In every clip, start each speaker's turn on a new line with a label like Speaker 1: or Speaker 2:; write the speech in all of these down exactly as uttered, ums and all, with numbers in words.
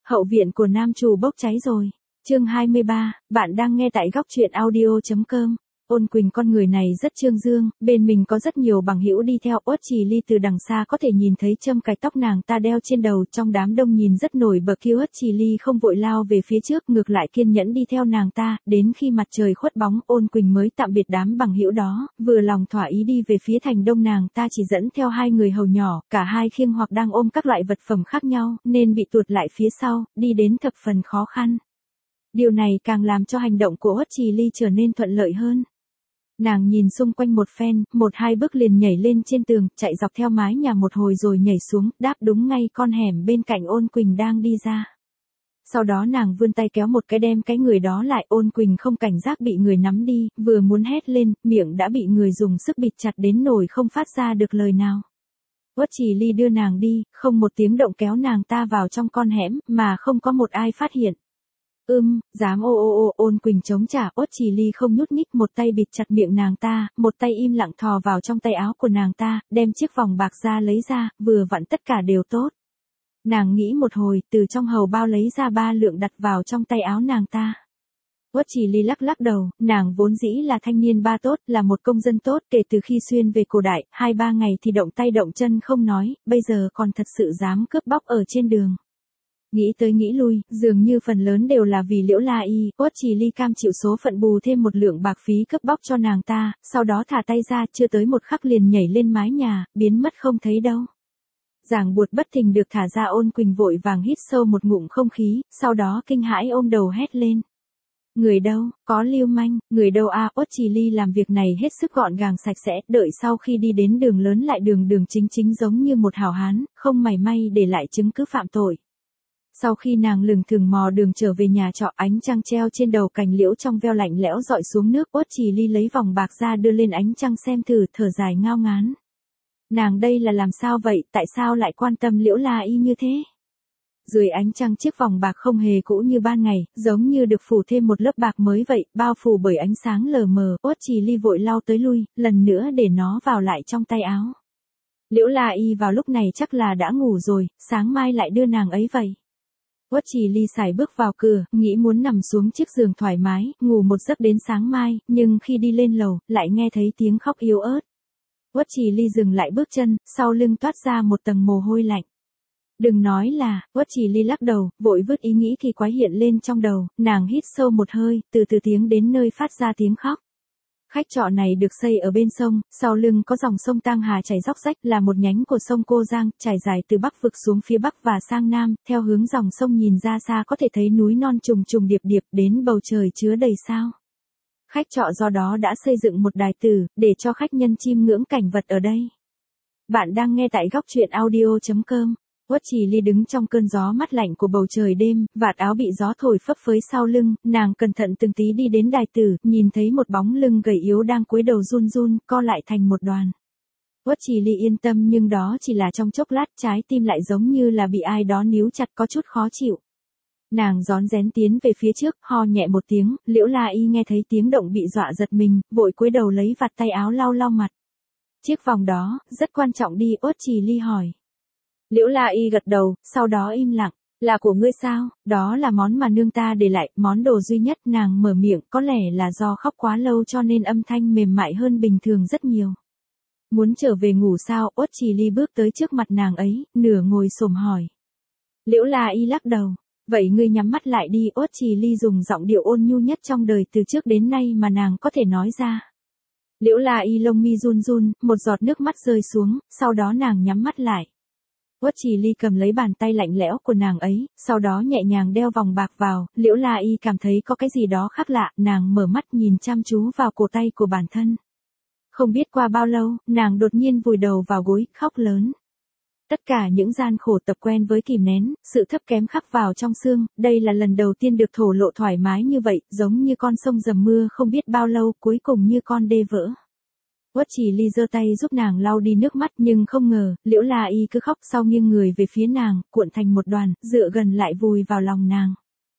Speaker 1: Hậu viện của nam chủ bốc cháy rồi. Chương hai mươi ba, bạn đang nghe tại góc truyện audio chấm com. Ôn Quỳnh con người này rất trương dương, bên mình có rất nhiều bằng hữu đi theo. Uất Trì Ly từ đằng xa có thể nhìn thấy châm cài tóc nàng ta đeo trên đầu, trong đám đông nhìn rất nổi bật. Khi Uất Trì Ly không vội lao về phía trước, ngược lại kiên nhẫn đi theo nàng ta, đến khi mặt trời khuất bóng, Ôn Quỳnh mới tạm biệt đám bằng hữu đó, vừa lòng thỏa ý đi về phía thành đông. Nàng ta chỉ dẫn theo hai người hầu nhỏ, cả hai khiêng hoặc đang ôm các loại vật phẩm khác nhau, nên bị tuột lại phía sau, đi đến thập phần khó khăn. Điều này càng làm cho hành động của Uất Trì Ly trở nên thuận lợi hơn. Nàng nhìn xung quanh một phen, một hai bước liền nhảy lên trên tường, chạy dọc theo mái nhà một hồi rồi nhảy xuống, đáp đúng ngay con hẻm bên cạnh Ôn Quỳnh đang đi ra. Sau đó nàng vươn tay kéo một cái đem cái người đó lại. Ôn Quỳnh không cảnh giác bị người nắm đi, vừa muốn hét lên, miệng đã bị người dùng sức bịt chặt đến nỗi không phát ra được lời nào. Uất Trì Ly đưa nàng đi, không một tiếng động kéo nàng ta vào trong con hẻm, mà không có một ai phát hiện. Ưm, dám ô ô ô. Ôn Quỳnh chống trả. Uất Trì Ly không nhúc nhích, một tay bịt chặt miệng nàng ta, một tay im lặng thò vào trong tay áo của nàng ta, đem chiếc vòng bạc ra lấy ra, vừa vặn tất cả đều tốt. Nàng nghĩ một hồi, từ trong hầu bao lấy ra ba lượng đặt vào trong tay áo nàng ta. Uất Trì Ly lắc lắc đầu, nàng vốn dĩ là thanh niên ba tốt, là một công dân tốt, kể từ khi xuyên về cổ đại, hai ba ngày thì động tay động chân không nói, bây giờ còn thật sự dám cướp bóc ở trên đường. Nghĩ tới nghĩ lui, dường như phần lớn đều là vì Liễu La Y. Uất Trì Ly cam chịu số phận bù thêm một lượng bạc phí cướp bóc cho nàng ta, sau đó thả tay ra, chưa tới một khắc liền nhảy lên mái nhà, biến mất không thấy đâu. Ràng buộc bất thình được thả ra. Ôn Quỳnh vội vàng hít sâu một ngụm không khí, sau đó kinh hãi ôm đầu hét lên. Người đâu, có lưu manh, người đâu a? À, Uất Trì Ly làm việc này hết sức gọn gàng sạch sẽ, đợi sau khi đi đến đường lớn lại đường đường chính chính giống như một hảo hán, không mảy may để lại chứng cứ phạm tội. Sau khi nàng lừng thừng mò đường trở về nhà trọ, ánh trăng treo trên đầu cành liễu trong veo lạnh lẽo dọi xuống nước. Uất Trì Ly lấy vòng bạc ra đưa lên ánh trăng xem thử, thở dài ngao ngán. Nàng đây là làm sao vậy, tại sao lại quan tâm Liễu La Y như thế? Dưới ánh trăng chiếc vòng bạc không hề cũ như ban ngày, giống như được phủ thêm một lớp bạc mới vậy, bao phủ bởi ánh sáng lờ mờ. Uất Trì Ly vội lau tới lui, lần nữa để nó vào lại trong tay áo. Liễu La Y vào lúc này chắc là đã ngủ rồi, sáng mai lại đưa nàng ấy vậy. Uất Trì Ly sải bước vào cửa, nghĩ muốn nằm xuống chiếc giường thoải mái, ngủ một giấc đến sáng mai, nhưng khi đi lên lầu, lại nghe thấy tiếng khóc yếu ớt. Uất Trì Ly dừng lại bước chân, sau lưng toát ra một tầng mồ hôi lạnh. Đừng nói là, Uất Trì Ly lắc đầu, vội vứt ý nghĩ kỳ quái hiện lên trong đầu, nàng hít sâu một hơi, từ từ tiếng đến nơi phát ra tiếng khóc. Khách trọ này được xây ở bên sông, sau lưng có dòng sông Tang Hà chảy róc rách, là một nhánh của sông Cô Giang, trải dài từ bắc vực xuống phía bắc và sang nam, theo hướng dòng sông nhìn ra xa có thể thấy núi non trùng trùng điệp điệp, đến bầu trời chứa đầy sao. Khách trọ do đó đã xây dựng một đài tử, để cho khách nhân chiêm ngưỡng cảnh vật ở đây. Bạn đang nghe tại góc truyện audio chấm com. Uất Trì Ly đứng trong cơn gió mát lạnh của bầu trời đêm, vạt áo bị gió thổi phấp phới sau lưng, nàng cẩn thận từng tí đi đến đài tử, nhìn thấy một bóng lưng gầy yếu đang cúi đầu run run, co lại thành một đoàn. Uất Trì Ly yên tâm, nhưng đó chỉ là trong chốc lát, trái tim lại giống như là bị ai đó níu chặt, có chút khó chịu. Nàng rón rén tiến về phía trước, ho nhẹ một tiếng. Liễu La Y nghe thấy tiếng động bị dọa giật mình, vội cúi đầu lấy vạt tay áo lau lau mặt. Chiếc vòng đó, rất quan trọng đi? Uất Trì Ly hỏi. Liễu La Y gật đầu, sau đó im lặng. Là của ngươi sao? Đó là món mà nương ta để lại, món đồ duy nhất. Nàng mở miệng, có lẽ là do khóc quá lâu cho nên âm thanh mềm mại hơn bình thường rất nhiều. Muốn trở về ngủ sao? Uất Trì Ly bước tới trước mặt nàng ấy, nửa ngồi xổm hỏi. Liễu La Y lắc đầu. Vậy ngươi nhắm mắt lại đi. Uất Trì Ly dùng giọng điệu ôn nhu nhất trong đời từ trước đến nay mà nàng có thể nói ra. Liễu La Y lông mi run run, một giọt nước mắt rơi xuống, sau đó nàng nhắm mắt lại. Uất Trì Ly cầm lấy bàn tay lạnh lẽo của nàng ấy, sau đó nhẹ nhàng đeo vòng bạc vào. Liễu La Y cảm thấy có cái gì đó khác lạ, nàng mở mắt nhìn chăm chú vào cổ tay của bản thân. Không biết qua bao lâu, nàng đột nhiên vùi đầu vào gối, khóc lớn. Tất cả những gian khổ tập quen với kìm nén, sự thấp kém khắc vào trong xương, đây là lần đầu tiên được thổ lộ thoải mái như vậy, giống như con sông dầm mưa không biết bao lâu, cuối cùng như con đê vỡ. Uất Trì Ly giơ tay giúp nàng lau đi nước mắt, nhưng không ngờ, Liễu La Y cứ khóc, sau nghiêng người về phía nàng, cuộn thành một đoàn, dựa gần lại vùi vào lòng nàng.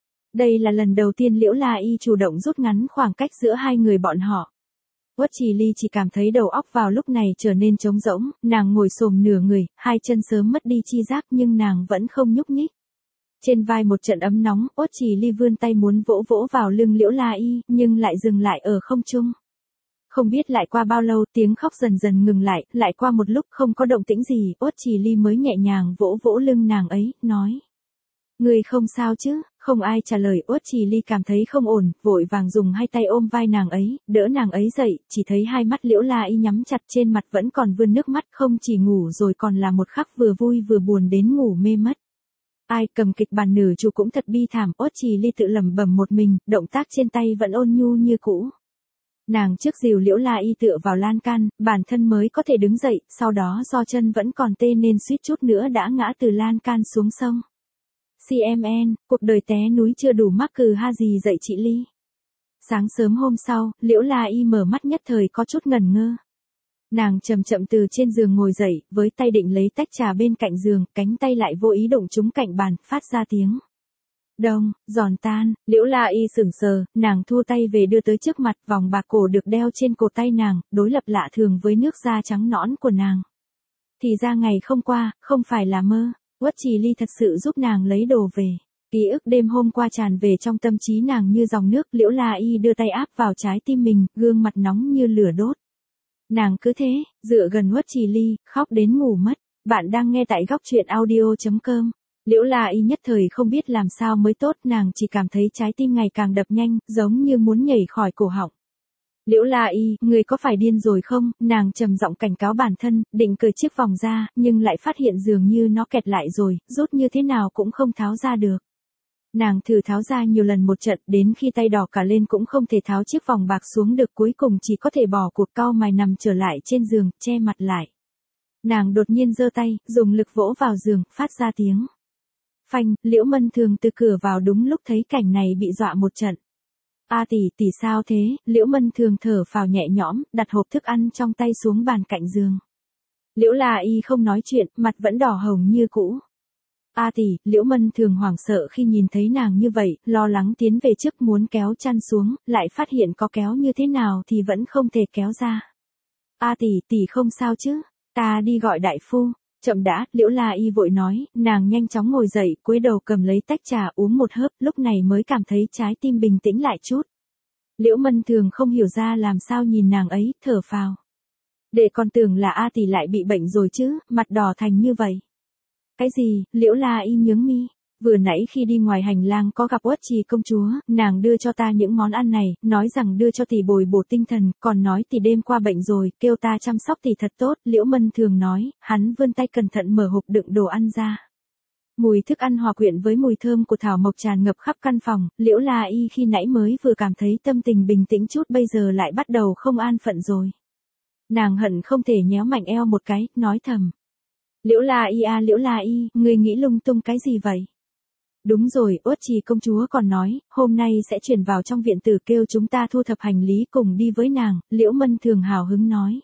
Speaker 1: Đây là lần đầu tiên Liễu La Y chủ động rút ngắn khoảng cách giữa hai người bọn họ. Uất Trì Ly chỉ cảm thấy đầu óc vào lúc này trở nên trống rỗng, nàng ngồi xổm nửa người, hai chân sớm mất đi chi giác nhưng nàng vẫn không nhúc nhích. Trên vai một trận ấm nóng, Uất Trì Ly vươn tay muốn vỗ vỗ vào lưng Liễu La Y, nhưng lại dừng lại ở không trung. Không biết lại qua bao lâu, tiếng khóc dần dần ngừng lại, lại qua một lúc không có động tĩnh gì, Uất Trì Ly mới nhẹ nhàng vỗ vỗ lưng nàng ấy, nói. Người không sao chứ? Không ai trả lời, Uất Trì Ly cảm thấy không ổn, vội vàng dùng hai tay ôm vai nàng ấy, đỡ nàng ấy dậy, chỉ thấy hai mắt Liễu La Y nhắm chặt, trên mặt vẫn còn vươn nước mắt, không chỉ ngủ rồi còn là một khắc vừa vui vừa buồn đến ngủ mê mất. Ai cầm kịch bản nữ chủ cũng thật bi thảm, Uất Trì Ly tự lẩm bẩm một mình, động tác trên tay vẫn ôn nhu như cũ. Nàng trước dìu Liễu La Y tựa vào lan can, bản thân mới có thể đứng dậy, sau đó do chân vẫn còn tê nên suýt chút nữa đã ngã từ lan can xuống sông. xê em en, cuộc đời té núi chưa đủ mắc cừ ha gì dậy chị Ly. Sáng sớm hôm sau, Liễu La Y mở mắt nhất thời có chút ngẩn ngơ. Nàng chậm chậm từ trên giường ngồi dậy, với tay định lấy tách trà bên cạnh giường, cánh tay lại vô ý đụng trúng cạnh bàn, phát ra tiếng đông, giòn tan. Liễu La Y sững sờ, nàng thua tay về đưa tới trước mặt, vòng bạc cổ được đeo trên cổ tay nàng, đối lập lạ thường với nước da trắng nõn của nàng. Thì ra ngày không qua, không phải là mơ. Uất Trì Ly thật sự giúp nàng lấy đồ về. Ký ức đêm hôm qua tràn về trong tâm trí nàng như dòng nước. Liễu La Y đưa tay áp vào trái tim mình, gương mặt nóng như lửa đốt. Nàng cứ thế, dựa gần Uất Trì Ly, khóc đến ngủ mất. Bạn đang nghe tại góc truyện audio chấm com. Liễu La Y nhất thời không biết làm sao mới tốt, nàng chỉ cảm thấy trái tim ngày càng đập nhanh, giống như muốn nhảy khỏi cổ họng. Liễu La Y, người có phải điên rồi không? Nàng trầm giọng cảnh cáo bản thân, định cởi chiếc vòng ra, nhưng lại phát hiện dường như nó kẹt lại rồi, rút như thế nào cũng không tháo ra được. Nàng thử tháo ra nhiều lần một trận, đến khi tay đỏ cả lên cũng không thể tháo chiếc vòng bạc xuống được, cuối cùng chỉ có thể bỏ cuộc cau mày nằm trở lại trên giường, che mặt lại. Nàng đột nhiên giơ tay, dùng lực vỗ vào giường, phát ra tiếng phanh. Liễu Mân Thường từ cửa vào đúng lúc thấy cảnh này bị dọa một trận. A tỷ, tỷ sao thế? Liễu Mân Thường thở phào nhẹ nhõm, đặt hộp thức ăn trong tay xuống bàn cạnh giường. Liễu La Y không nói chuyện, mặt vẫn đỏ hồng như cũ. A tỷ, Liễu Mân Thường hoảng sợ khi nhìn thấy nàng như vậy, lo lắng tiến về trước muốn kéo chăn xuống, lại phát hiện có kéo như thế nào thì vẫn không thể kéo ra. A tỷ, tỷ không sao chứ? Ta đi gọi đại phu. Chậm đã, Liễu La Y vội nói, nàng nhanh chóng ngồi dậy, cúi đầu cầm lấy tách trà uống một hớp, lúc này mới cảm thấy trái tim bình tĩnh lại chút. Liễu Mân Thường không hiểu ra làm sao nhìn nàng ấy, thở phào. Để còn tưởng là A tỷ lại bị bệnh rồi chứ, mặt đỏ thành như vậy. Cái gì? Liễu La Y nhướng mi. Vừa nãy khi đi ngoài hành lang có gặp Uất Trì công chúa, nàng đưa cho ta những món ăn này, nói rằng đưa cho tỷ bồi bổ tinh thần, còn nói tỷ đêm qua bệnh rồi, kêu ta chăm sóc tỷ thật tốt. Liễu Mân Thường nói, hắn vươn tay cẩn thận mở hộp đựng đồ ăn ra. Mùi thức ăn hòa quyện với mùi thơm của thảo mộc tràn ngập khắp căn phòng, Liễu La Y khi nãy mới vừa cảm thấy tâm tình bình tĩnh chút bây giờ lại bắt đầu không an phận rồi. Nàng hận không thể nhéo mạnh eo một cái, nói thầm. Liễu La Y à Liễu La Y, ngươi nghĩ lung tung cái gì vậy? Đúng rồi, Uất Trì công chúa còn nói, hôm nay sẽ chuyển vào trong viện tử kêu chúng ta thu thập hành lý cùng đi với nàng. Liễu Mân Thường hào hứng nói.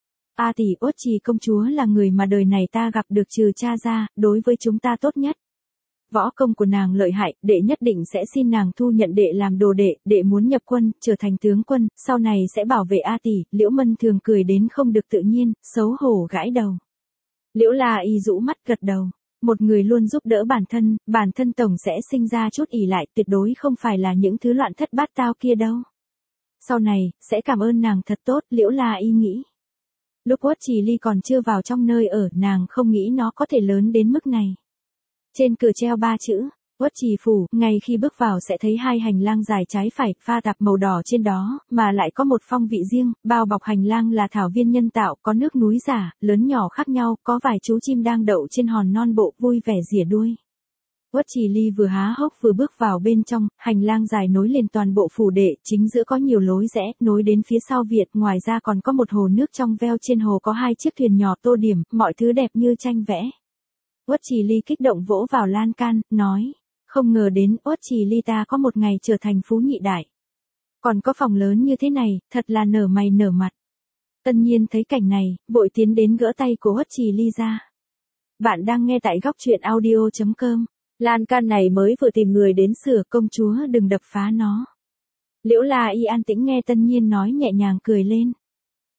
Speaker 1: A tỷ, Uất Trì công chúa là người mà đời này ta gặp được trừ cha ra, đối với chúng ta tốt nhất. Võ công của nàng lợi hại, đệ nhất định sẽ xin nàng thu nhận đệ làm đồ đệ, đệ muốn nhập quân, trở thành tướng quân, sau này sẽ bảo vệ A tỷ. Liễu Mân Thường cười đến không được tự nhiên, xấu hổ gãi đầu. Liễu La Y rũ mắt gật đầu. Một người luôn giúp đỡ bản thân, bản thân tổng sẽ sinh ra chút ỷ lại, tuyệt đối không phải là những thứ loạn thất bát tao kia đâu. Sau này, sẽ cảm ơn nàng thật tốt, Liễu La Y nghĩ. Lúc Uất Trì Ly còn chưa vào trong nơi ở, nàng không nghĩ nó có thể lớn đến mức này. Trên cửa treo ba chữ, Uất Trì phủ, ngay khi bước vào sẽ thấy hai hành lang dài trái phải, pha tạp màu đỏ trên đó, mà lại có một phong vị riêng, bao bọc hành lang là thảo viên nhân tạo, có nước núi giả, lớn nhỏ khác nhau, có vài chú chim đang đậu trên hòn non bộ, vui vẻ rỉa đuôi. Uất Trì Ly vừa há hốc vừa bước vào bên trong, hành lang dài nối liền toàn bộ phủ đệ, chính giữa có nhiều lối rẽ, nối đến phía sau viện, ngoài ra còn có một hồ nước trong veo, trên hồ có hai chiếc thuyền nhỏ tô điểm, mọi thứ đẹp như tranh vẽ. Uất Trì Ly kích động vỗ vào lan can, nói, không ngờ đến, Uất Trì Ly ta có một ngày trở thành phú nhị đại. Còn có phòng lớn như thế này, thật là nở mày nở mặt. Tân Nhiên thấy cảnh này, vội tiến đến gỡ tay của Uất Trì Ly ra. Bạn đang nghe tại góc truyện audio chấm com. Lan can này mới vừa tìm người đến sửa, công chúa đừng đập phá nó. Liễu La Y an tĩnh nghe Tân Nhiên nói nhẹ nhàng cười lên.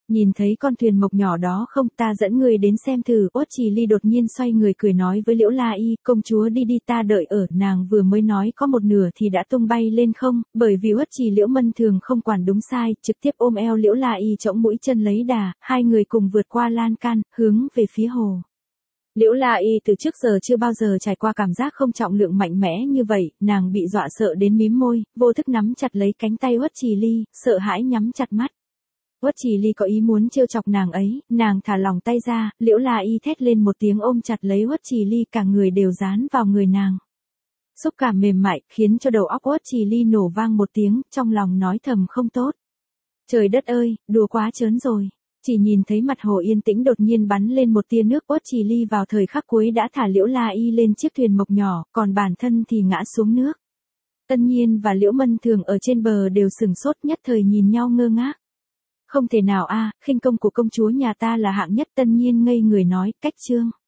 Speaker 1: Nhìn thấy con thuyền mộc nhỏ đó không, ta dẫn người đến xem thử. Uất Trì Ly đột nhiên xoay người cười nói với Liễu La Y, công chúa đi đi ta đợi ở. Nàng vừa mới nói có một nửa thì đã tung bay lên không, bởi vì Uất Trì Liễu Mân Thường không quản đúng sai, trực tiếp ôm eo Liễu La Y chõng mũi chân lấy đà, hai người cùng vượt qua lan can, hướng về phía hồ. Liễu La Y từ trước giờ chưa bao giờ trải qua cảm giác không trọng lượng mạnh mẽ như vậy, nàng bị dọa sợ đến mím môi, vô thức nắm chặt lấy cánh tay Uất Trì Ly, sợ hãi nhắm chặt mắt. Uất Trì Ly có ý muốn trêu chọc nàng ấy, nàng thả lòng tay ra, Liễu La Y thét lên một tiếng ôm chặt lấy Uất Trì Ly, cả người đều dán vào người nàng. Xúc cảm mềm mại khiến cho đầu óc Uất Trì Ly nổ vang một tiếng, trong lòng nói thầm không tốt. Trời đất ơi, đùa quá trớn rồi. Chỉ nhìn thấy mặt hồ yên tĩnh đột nhiên bắn lên một tia nước. Uất Trì Ly vào thời khắc cuối đã thả Liễu La Y lên chiếc thuyền mộc nhỏ, còn bản thân thì ngã xuống nước. Tân Nhiên và Liễu Mân Thường ở trên bờ đều sửng sốt, nhất thời nhìn nhau ngơ ngác. Không thể nào a, khinh công của công chúa nhà ta là hạng nhất. Tân Nhiên ngây người nói, cách trương.